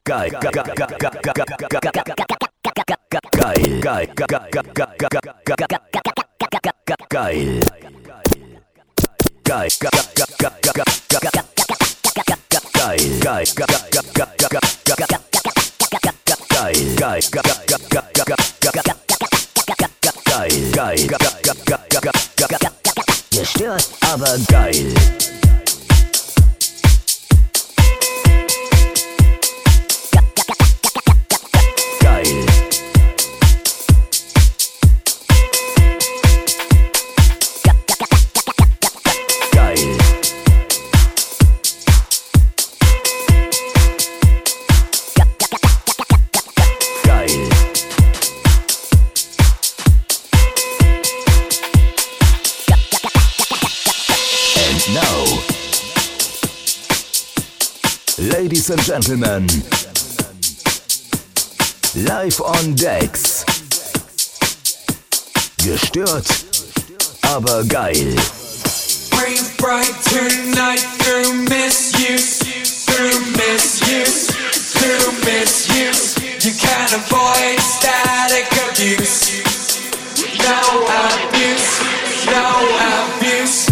Geil. Gestört, aber geil. Ladies and gentlemen, live on decks. Gestört, aber geil. Breathe bright tonight through misuse, through misuse, through misuse. You can't avoid static abuse. No abuse, no abuse.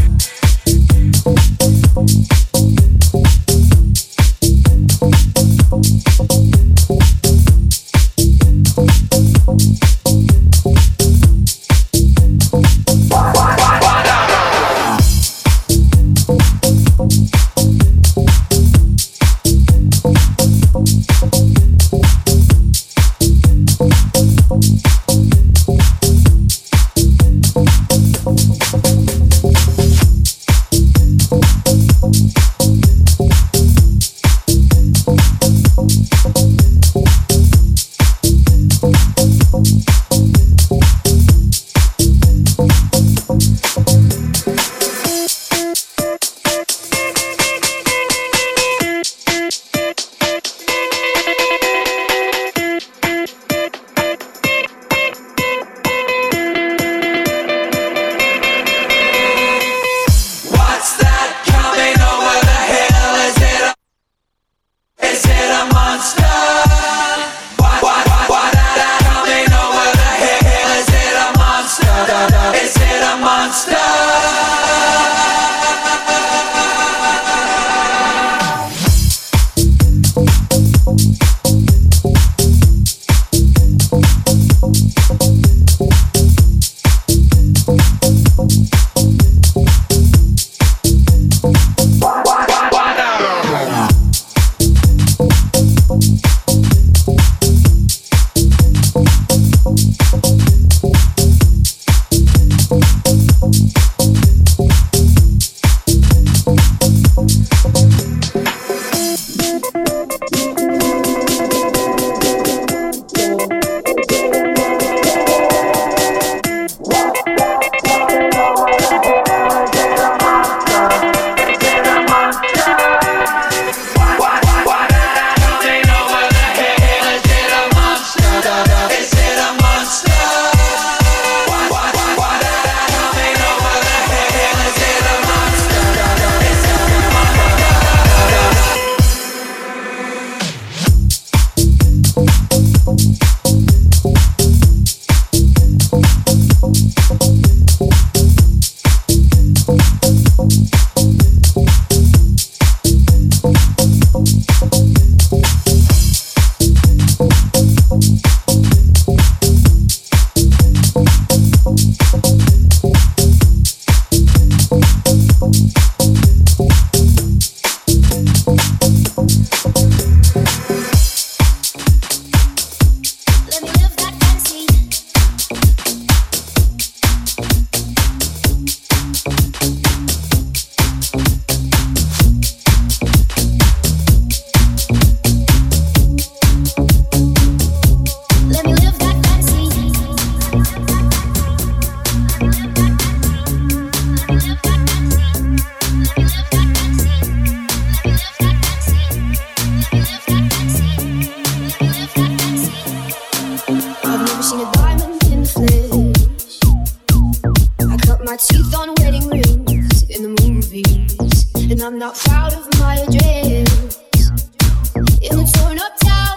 I'm not proud of my address in the torn up town.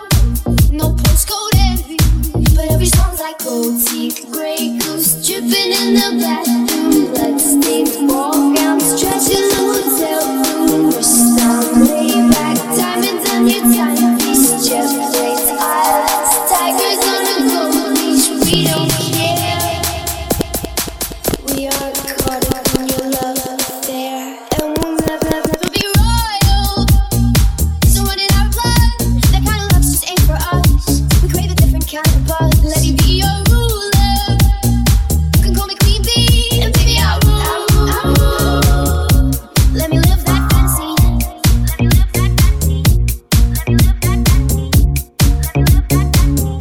Dripping in the bathroom, bloodstains, ball gowns, trash in the hotel room. Wrist on layback, diamonds on your timepiece, jet plates, islands, tigers on a gold leash. We don't care. We are caught up in your love affair, and we'll never be royal. So what in our blood? That kind of love just ain't for us. We crave a different kind of buzz. Let me be your ruler. Call me queen bee, and baby I rule. Let me live that fantasy. Let me live that fantasy. Let me live that fantasy. Let me live that fantasy.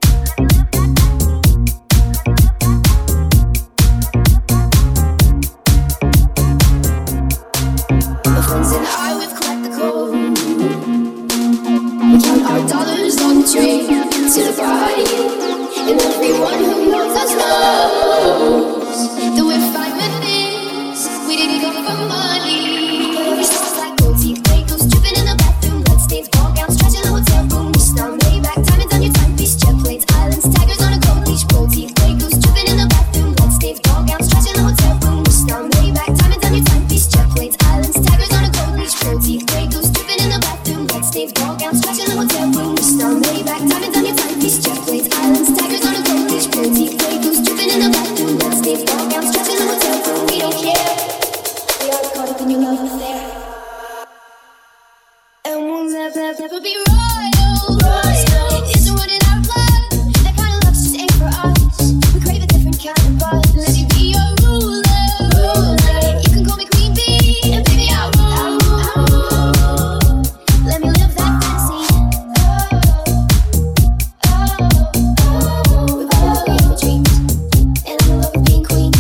My friends and I, we've cracked the code. We count our dollars on the train to the party, and everyone who knows us knows that we're fine with this. We didn't go for money, but every song's like gold teeth, grey goose dripping in the bathroom, bloodstains, ball gowns, trash in the hotel room. Wrist on Maybach, diamonds on your timepiece, jet plates, islands, tigers on a gold leash. Gold teeth, grey goose dripping in the bathroom, bloodstains, ball gowns, trash in the hotel room. Wrist on Maybach, diamonds on your timepiece, jet plates, islands, tigers on a gold leash. Gold teeth, grey goose dripping in the bathroom, bloodstains, ball gowns, trash in the hotel room. Wrist on Maybach, diamonds on your timepiece, jet plates, islands, tigers on a gold leash. Gold teeth, grey goose dripping in the bathroom, bloodstains, ball gowns, trash in the hotel room. We don't care. We are caught up in your love affair, and we'll never be royal. Isn't what in our blood? That kind of love just ain't for us. We crave a different kind of buzz. Let me be your ruler. You can call me queen bee, and baby I rule. Let me live that fantasy. We've all been dreams, and I'm in love with being queen.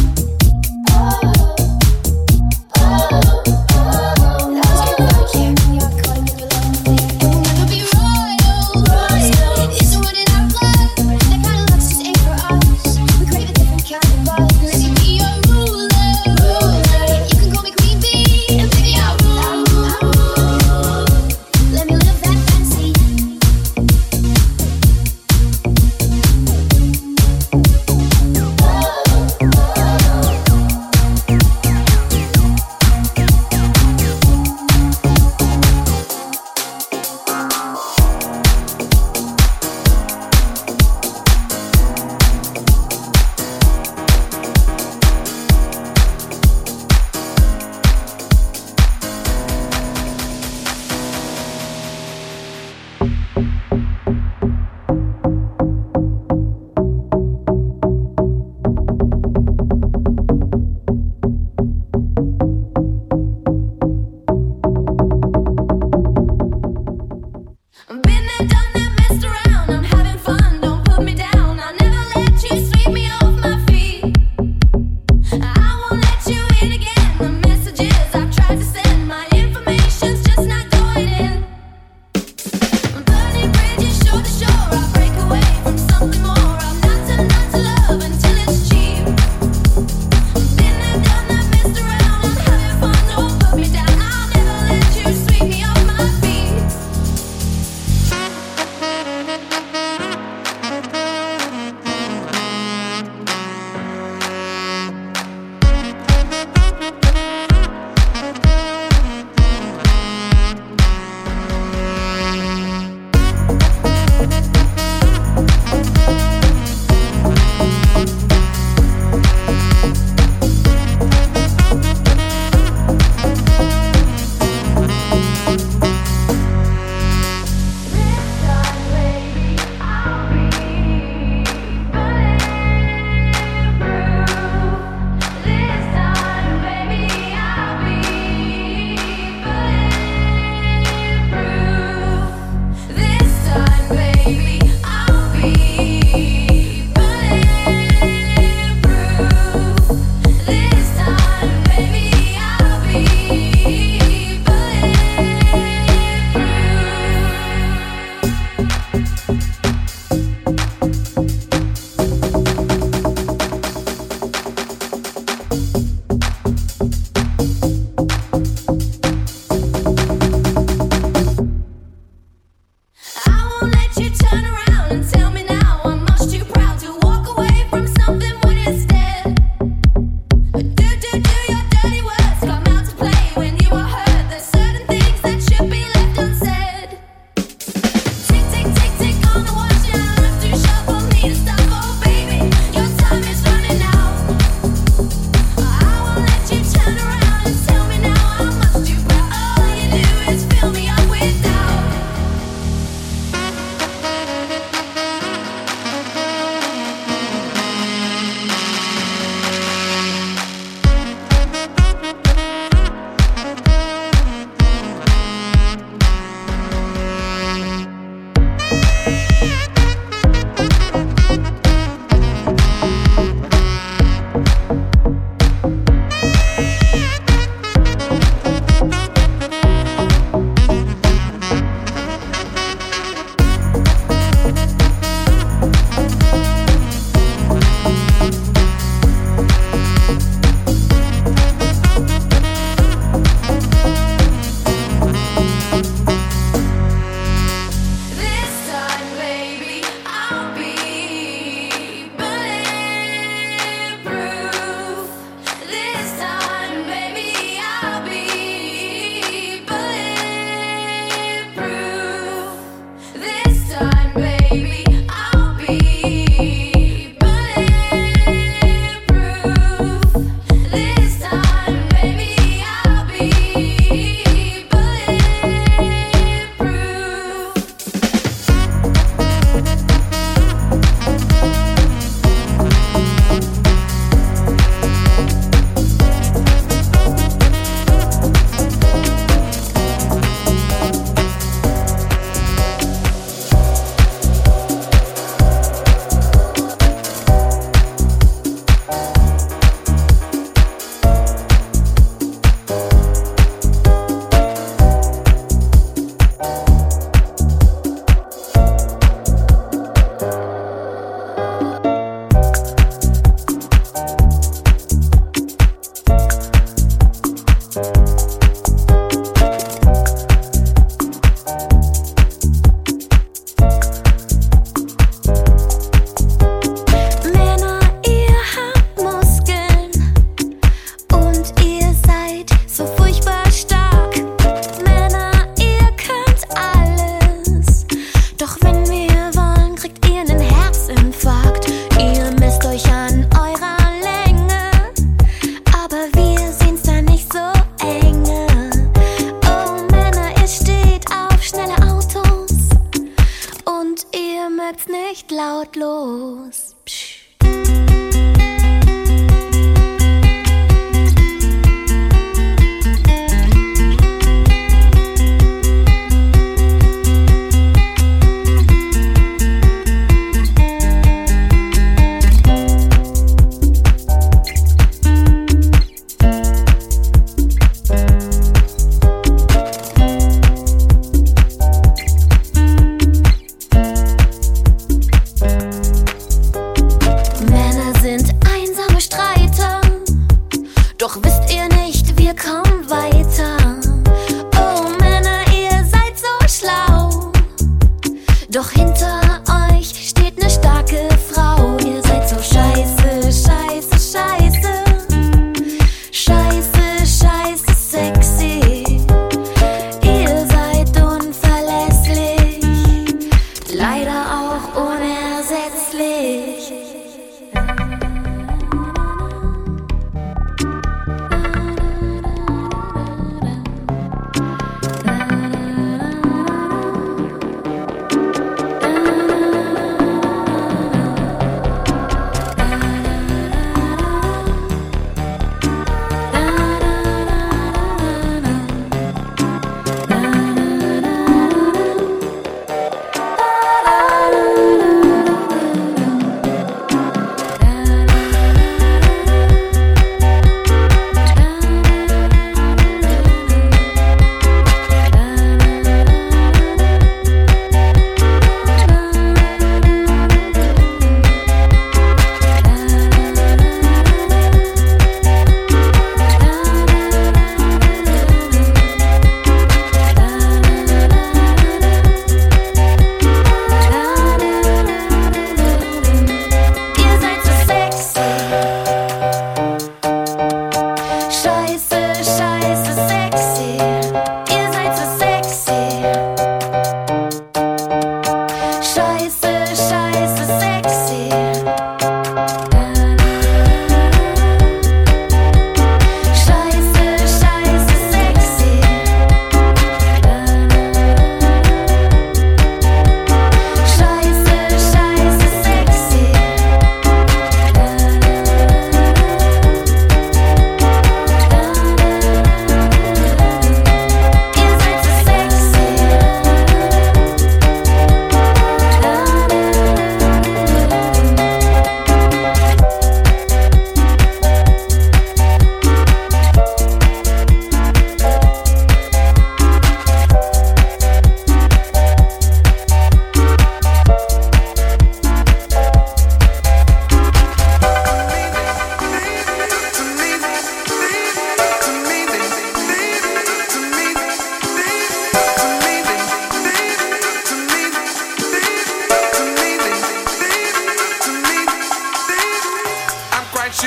Isn't what in our blood? That kind of love just ain't for us. We crave a different kind of buzz.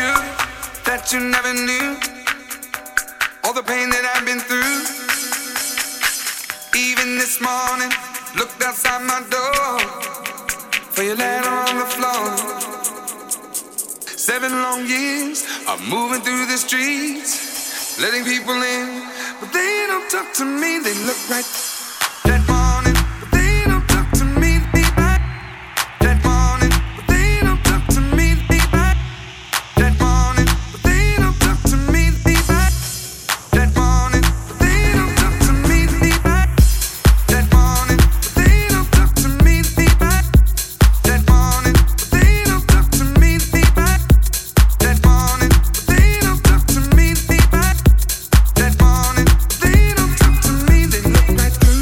true that you never knew all the pain that I've been through. Even this morning, looked outside my door for your letter on the floor. 7 long years of moving through the streets, letting people in, but they don't talk to me. They look right that morning, but they don't talk to me. That morning, but they don't talk to me. That morning, but they don't talk to me. That morning, but they don't talk to me. That morning, but they don't talk to me. That morning, but they don't talk to me. That morning, but they don't talk to me. That morning, but they don't talk to me. They look right through.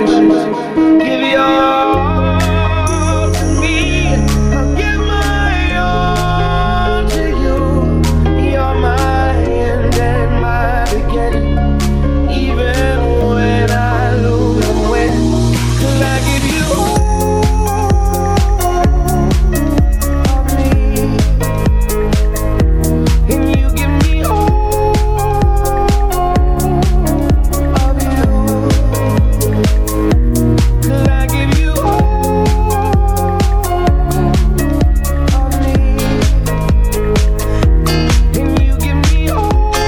Give your all to me. I'll give my all to you. You're my end and my beginning. Even when I lose and win, 'cause I give you all of me, and you give me all of you. 'Cause I give you all of me, and you give me all of you.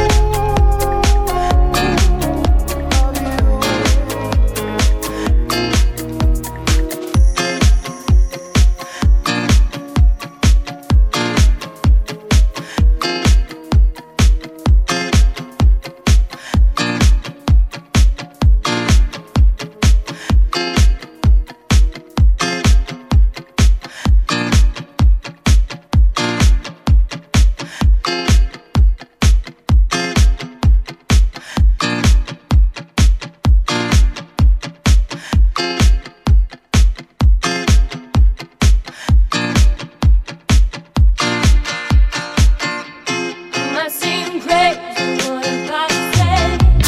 Might seem crazy what I'm about to say.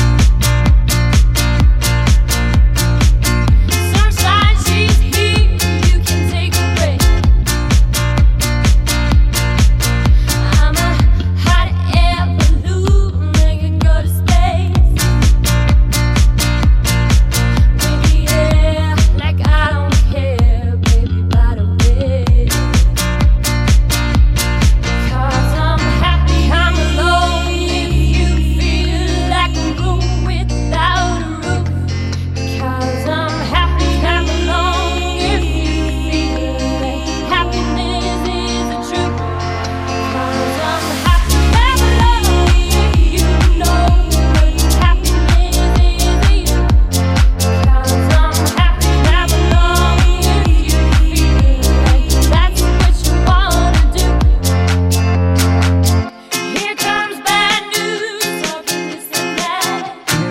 Sunshine, she's here, you can take a break. I'm a hot air balloon, make it go to space. With the air, like I don't care, baby, by the way. Cause I'm happy I'm alone if you feel like a room without a roof. Cause I'm happy I'm alone if you feel like happiness is the truth. Cause I'm happy I'm alone if you know what happiness is to you. Cause I'm happy I'm alone if you feel like that's what you wanna do. Here comes bad news, talking this and that.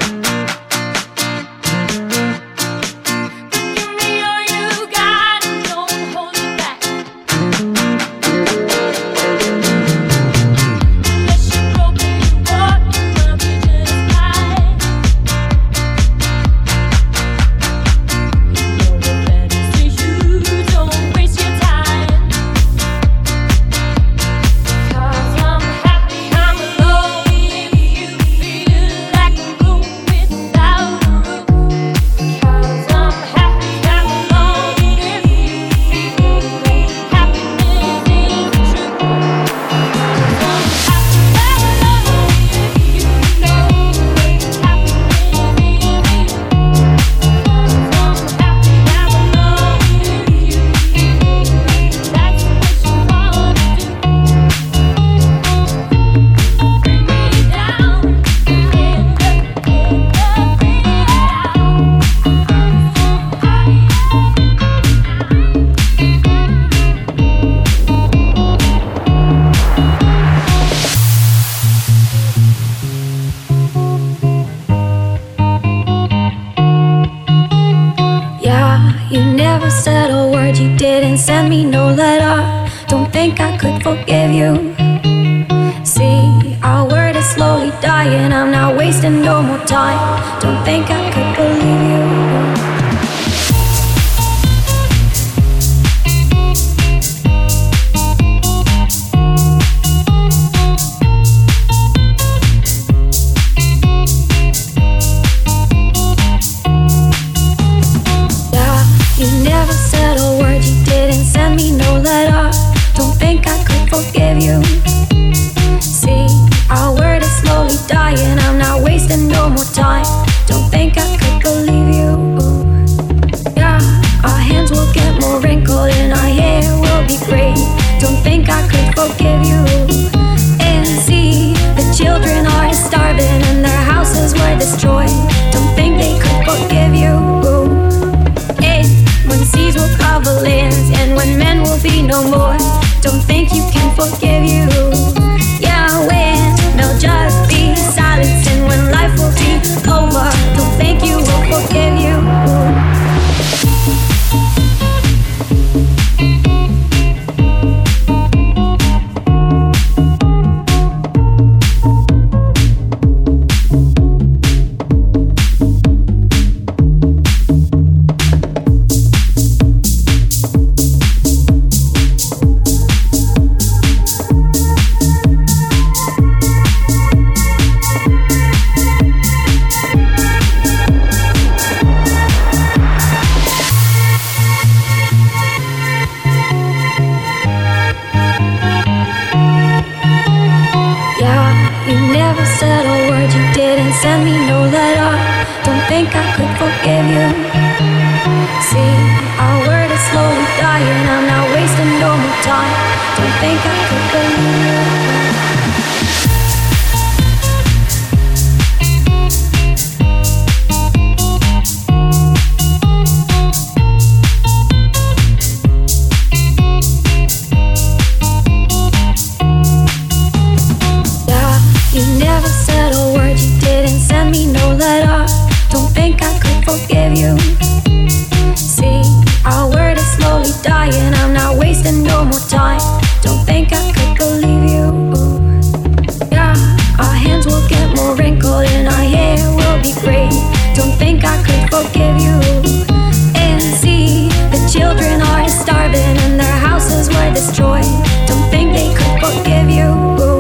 But give me all you got and don't hold it back. Unless you broke me, you walk, I'll be just fine. Know what that is to you, don't waste your time. Cause I'm happy I'm alone if you feel like a room without a roof. Cause I'm happy I'm alone if you feel like happiness is the truth. Cause I'm happy I'm alone if you know what happiness is to you. Cause I'm happy I'm alone if you feel like that's what you wanna do. Bring me down, end up, bring me Yeah, you never said a word, you didn't send me no letter. Don't think I could forgive you. See, our word is slowly dying, I'm not wasting no more time. Don't think I could believe you. Yeah, you never said a word, you didn't send me no letter. Don't think I could forgive you. See, our word is slowly dying, I'm not wasting no more time. Don't think I could believe you. Yeah, our hands will get more wrinkled and our hair will be gray. Don't think I could forgive you. And see, the children are starving and their houses were destroyed. Don't think they could forgive you. And when seas will cover lands and when men will be no more. Don't think you can forgive you. Yeah, when they'll just be silence and when life will be over. Don't think you will forgive you. said a word, you didn't send me no letter. Don't think I could forgive you. See, our word is slowly dying, I'm not wasting no more time. Don't think I could believe you. You never said a word, you didn't send me no letter. Don't think I could forgive you. See, our word is slowly dying, I'm not wasting no more time. Don't think I could believe you. Yeah, our hands will get more wrinkled and our hair will be gray. Don't think I could forgive you. And see, the children are starving and their houses were destroyed. Don't think they could forgive you.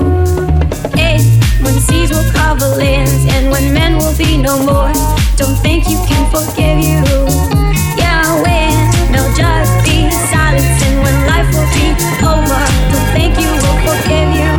When seas will cover lands and when men will be no more, don't think you can forgive you. Yeah, when there'll just be silence and when life will be over, don't think you will forgive you.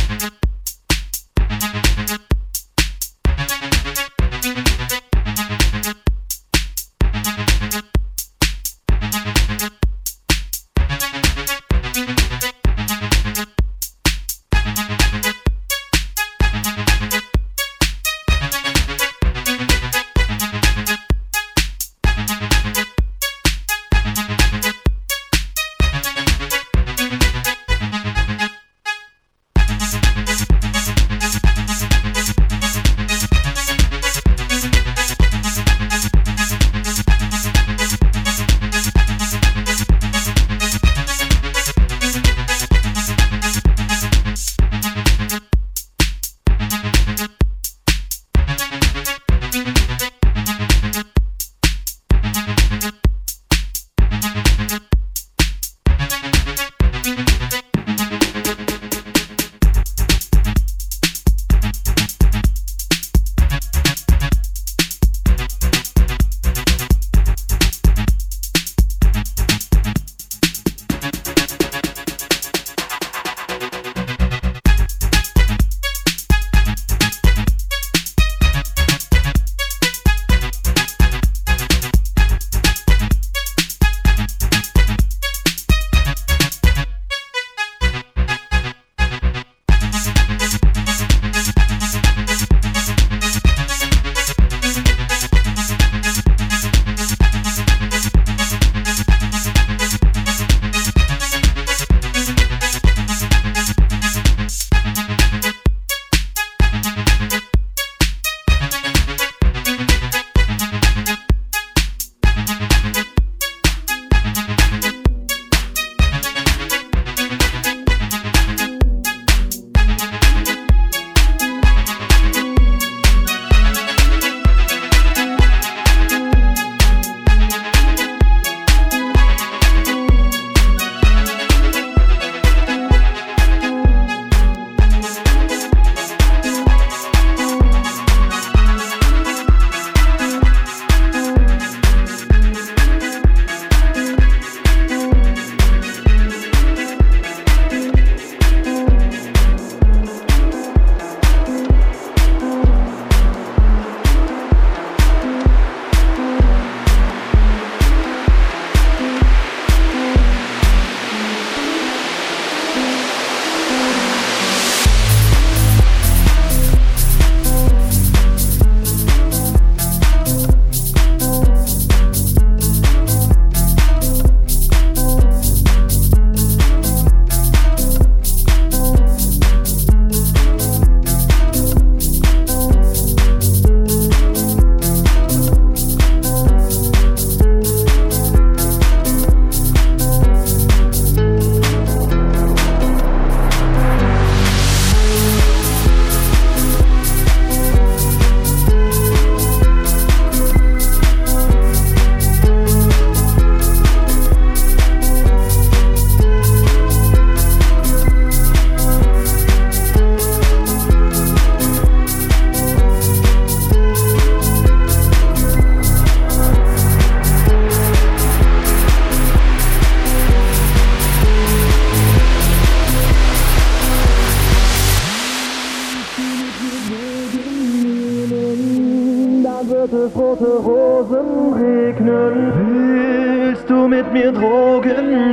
wird es rote Rosen regnen. Willst du mit mir Drogen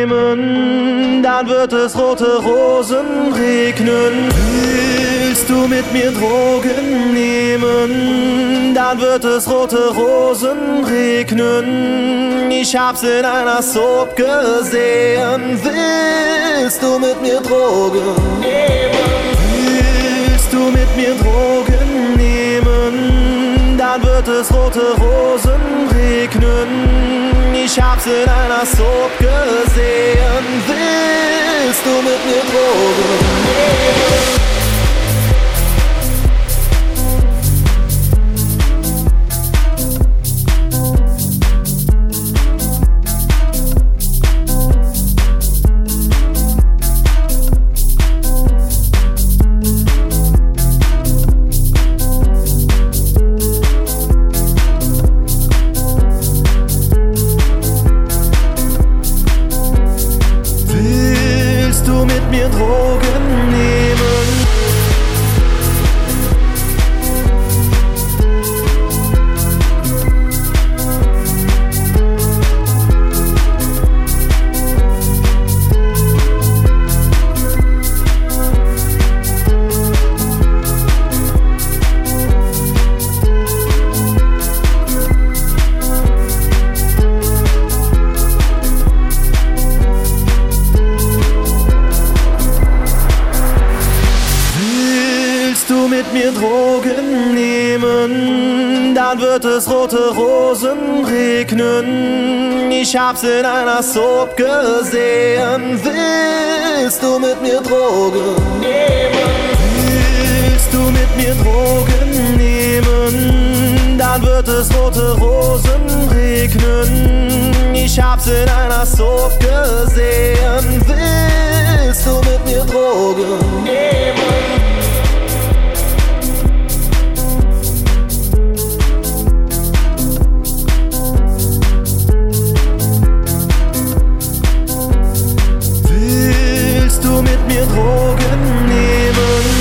nehmen? Dann wird es rote Rosen regnen. Willst du mit mir Drogen nehmen? Dann wird es rote Rosen regnen. Ich hab's in einer Soap gesehen. Willst du mit mir Drogen nehmen? Willst du mit mir Drogen nehmen? Dann wird es rote Rosen regnen. Ich hab's in einer Soap gesehen. Willst du mit mir Drogen nehmen? Drogen nehmen, mit mir Drogen nehmen, dann wird es rote Rosen regnen. Ich hab's in einer Soap gesehen. Willst du mit mir Drogen nehmen? Willst du mit mir Drogen nehmen, dann wird es rote Rosen regnen. Ich hab's in einer Soap gesehen. Willst du mit mir Drogen nehmen? Willst du mit mir Drogen nehmen?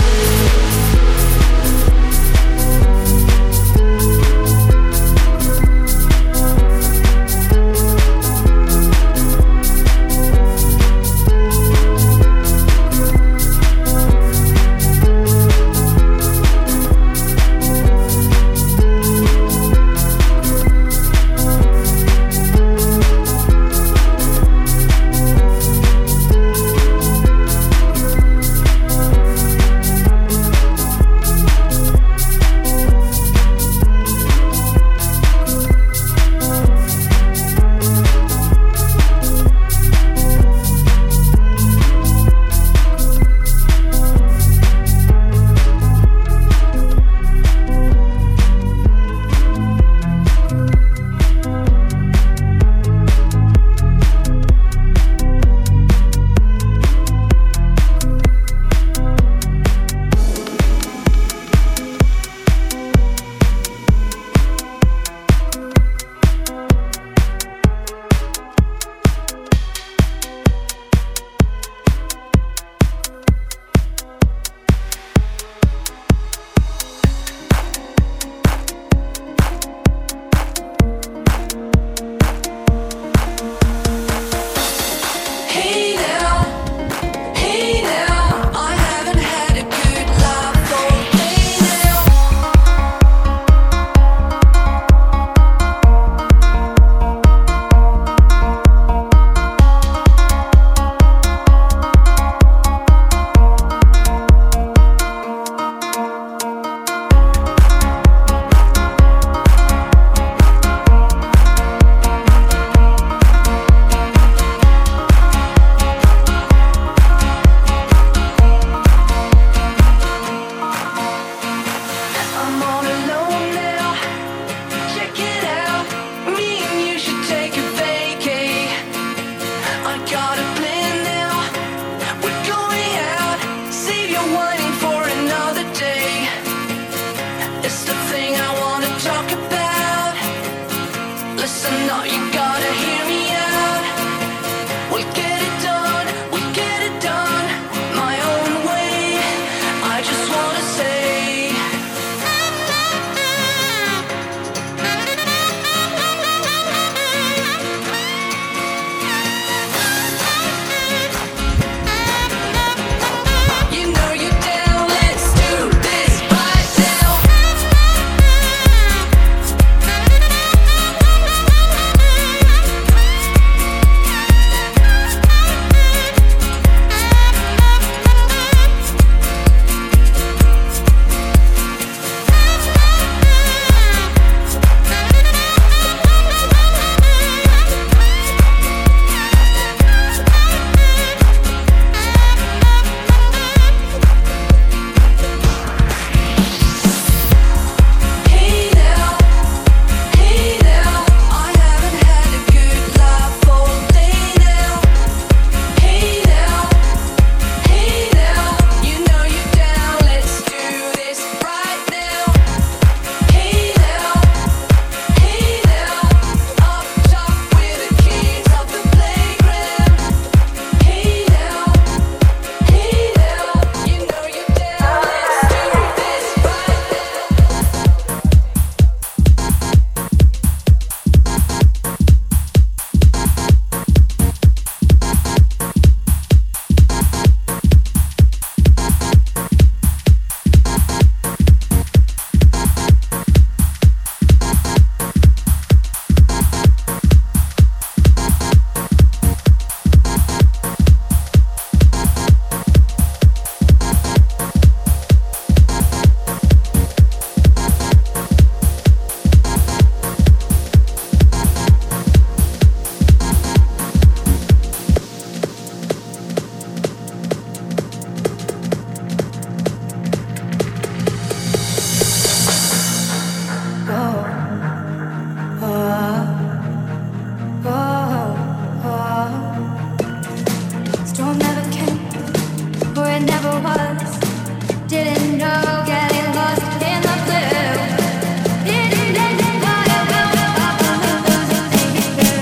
where it never was. Didn't know getting lost in the blue. Didn't know it will stop losing you.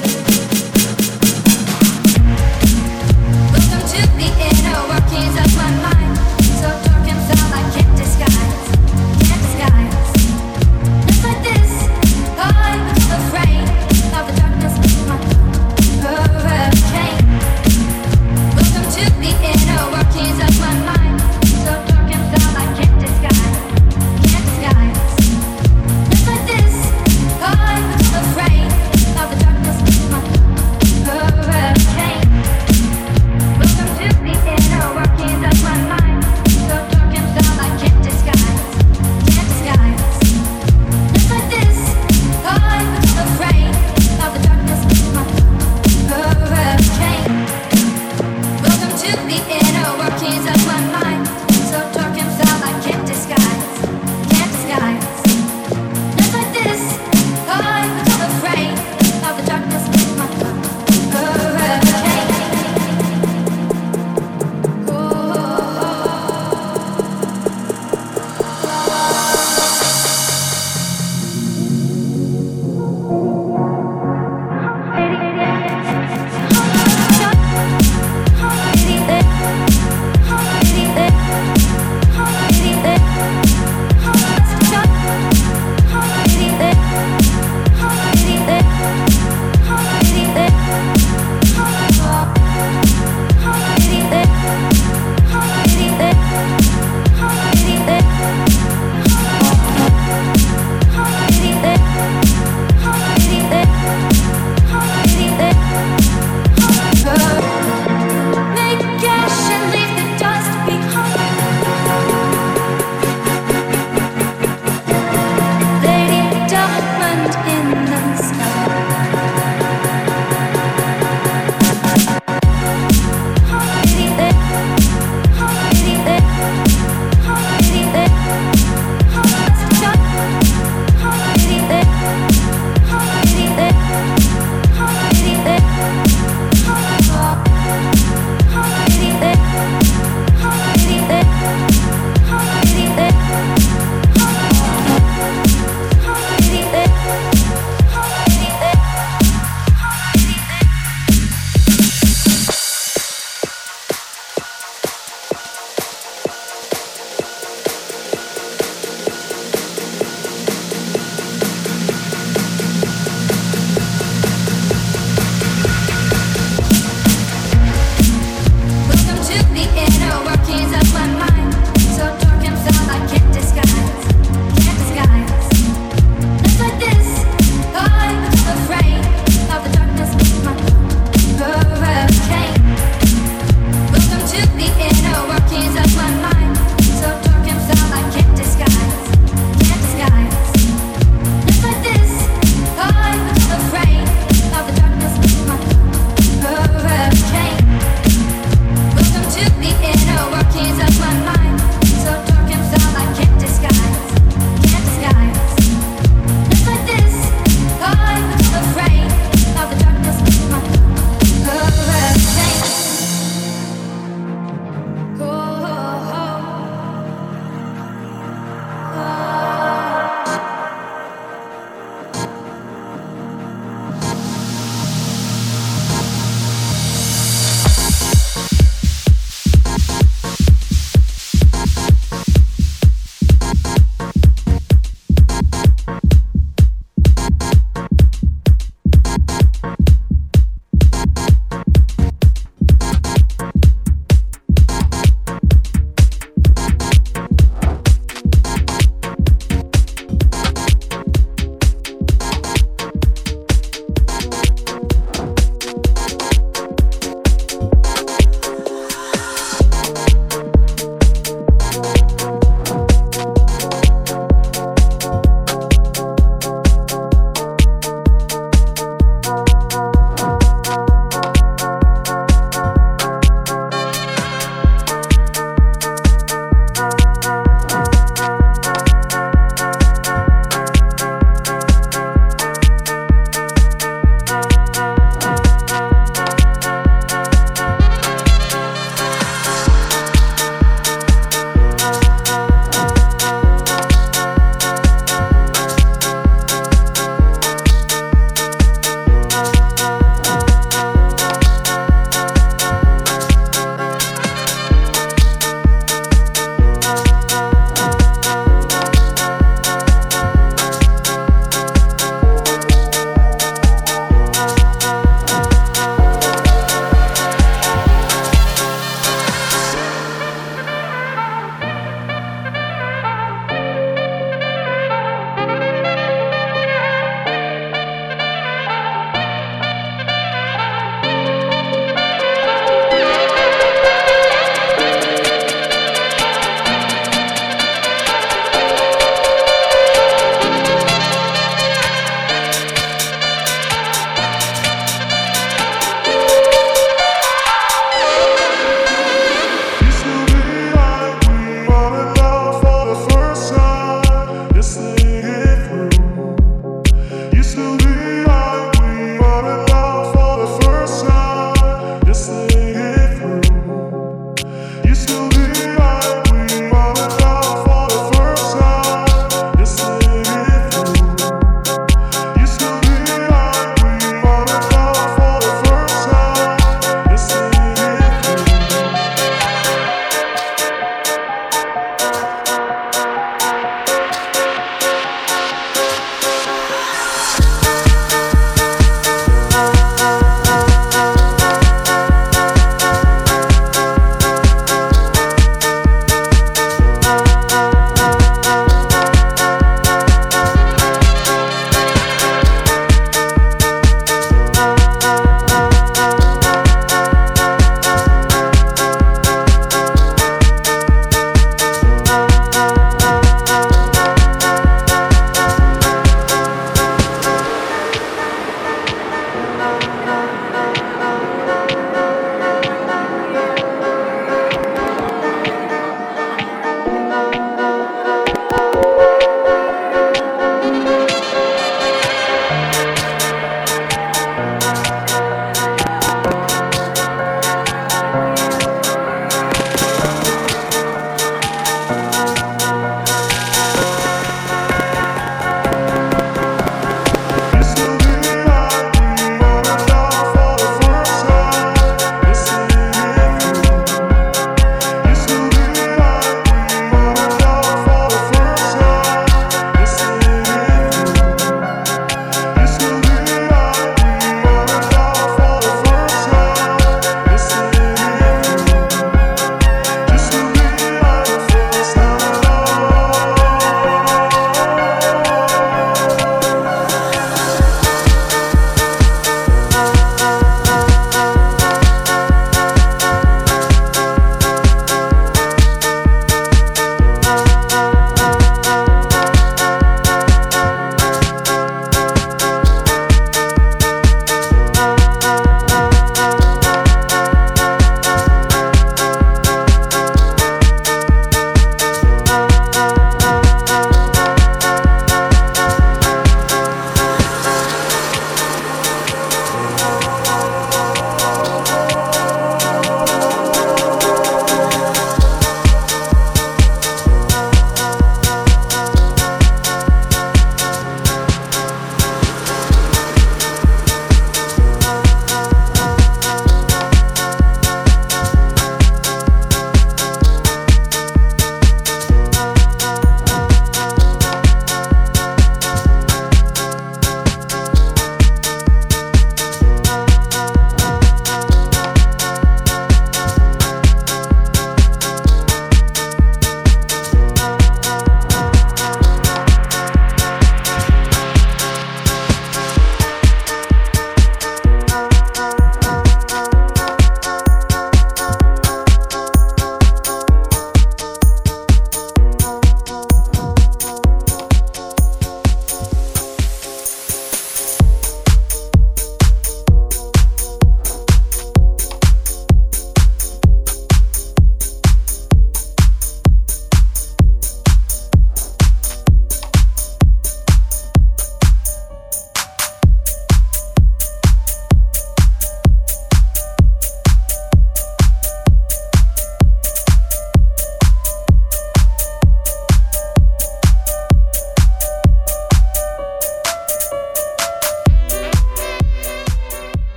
Welcome to the inner workings of my mind. So dark and foul I can't disguise. Can't disguise. Just like this, I'm afraid of the darkness of my hurricane. Welcome to the inner workings of my mind. So dark and foul I can't disguise.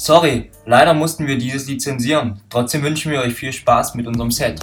Sorry, leider mussten wir dieses Lied zensieren. Trotzdem wünschen wir euch viel Spaß mit unserem Set.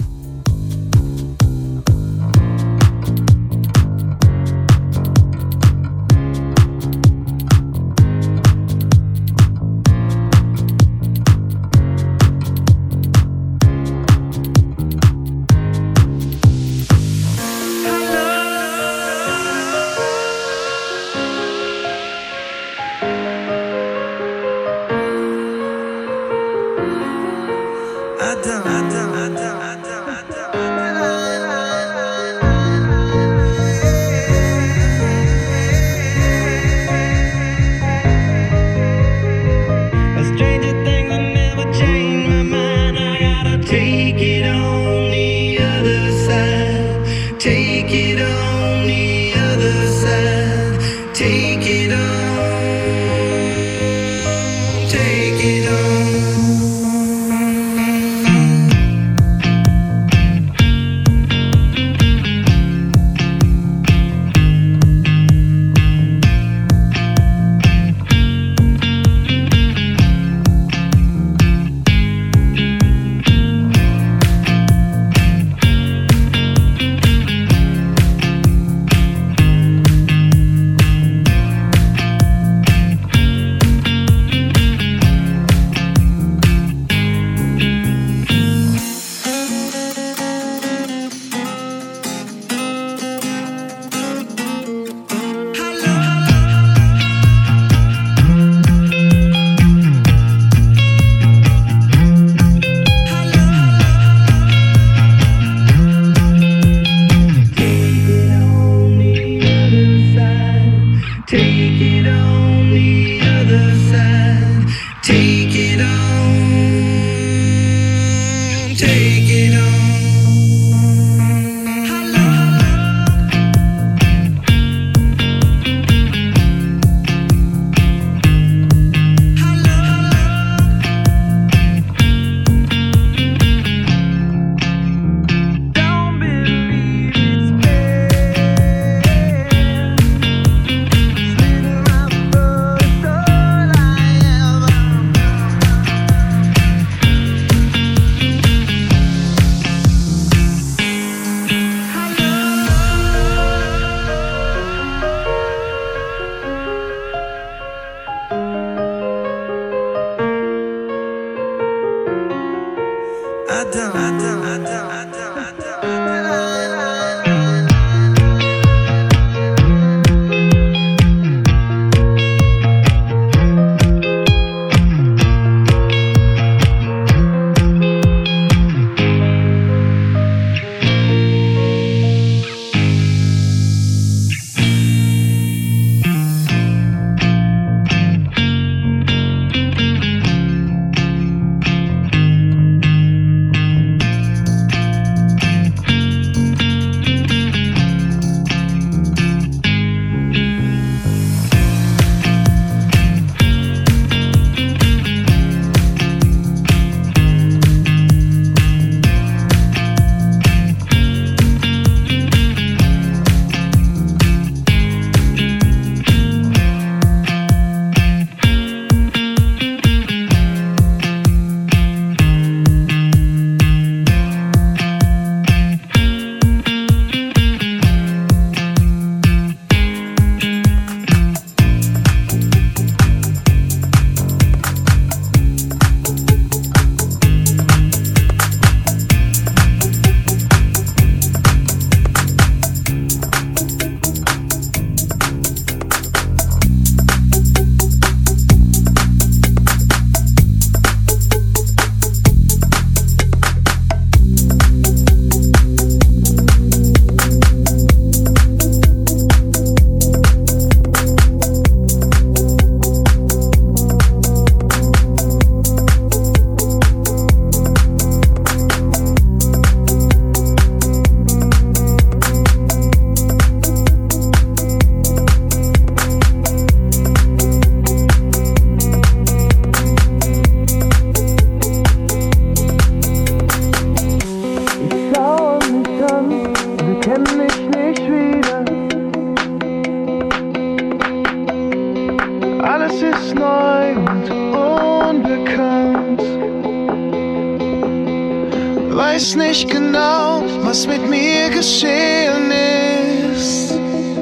weiß nicht genau, was mit mir geschehen ist.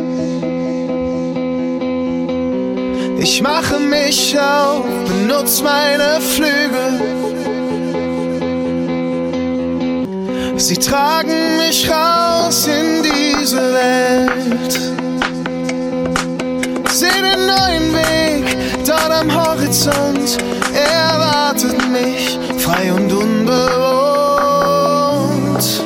Ich mache mich auf, benutze meine Flügel. Sie tragen mich raus in diese Welt. Seh den neuen Weg, dort am Horizont. Er erwartet mich, frei und unbewohnt.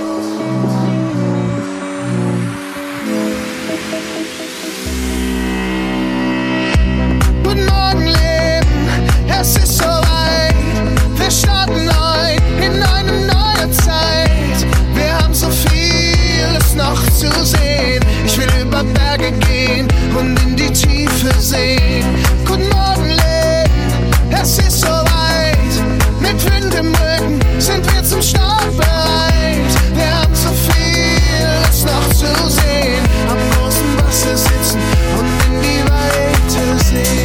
Guten Morgen, Leben, es ist soweit. Wir starten neu in eine neue Zeit. Wir haben so vieles noch zu sehen. Ich will über Berge gehen und in die Tiefe sehen. Guten Morgen, Leben, es ist soweit. Mit Wind im Rücken sind wir zum Start bereit. Wir haben so vieles noch zu sehen. Am großen Wasser sitzen und in die Weite sehen.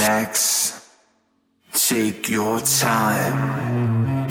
relax, take your time.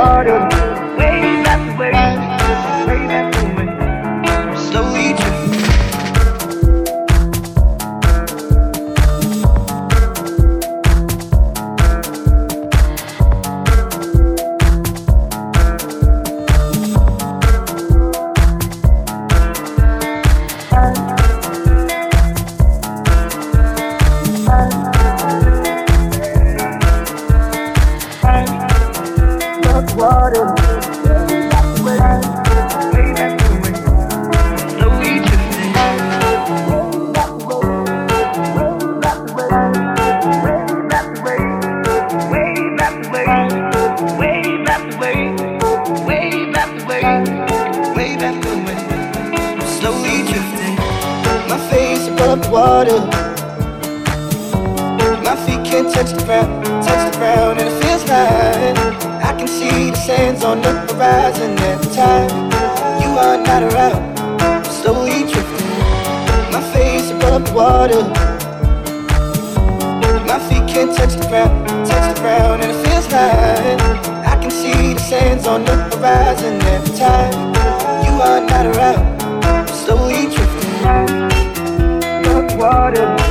water, wave after wave, wave after wave, slowly drifting. Water, wave after wave, wave after wave, slowly drifting. Wave after wave, wave after wave, wave after wave, wave after wave, wave after wave, wave after wave, slowly drifting. My face above the water, my feet can't touch the ground, and it feels like I can see the sands on the horizon every time you are not around. I'm slowly drifting, my face above the water. My feet can't touch the ground, and it feels like I can see the sands on the horizon every time you are not around. I'm slowly drifting above the water.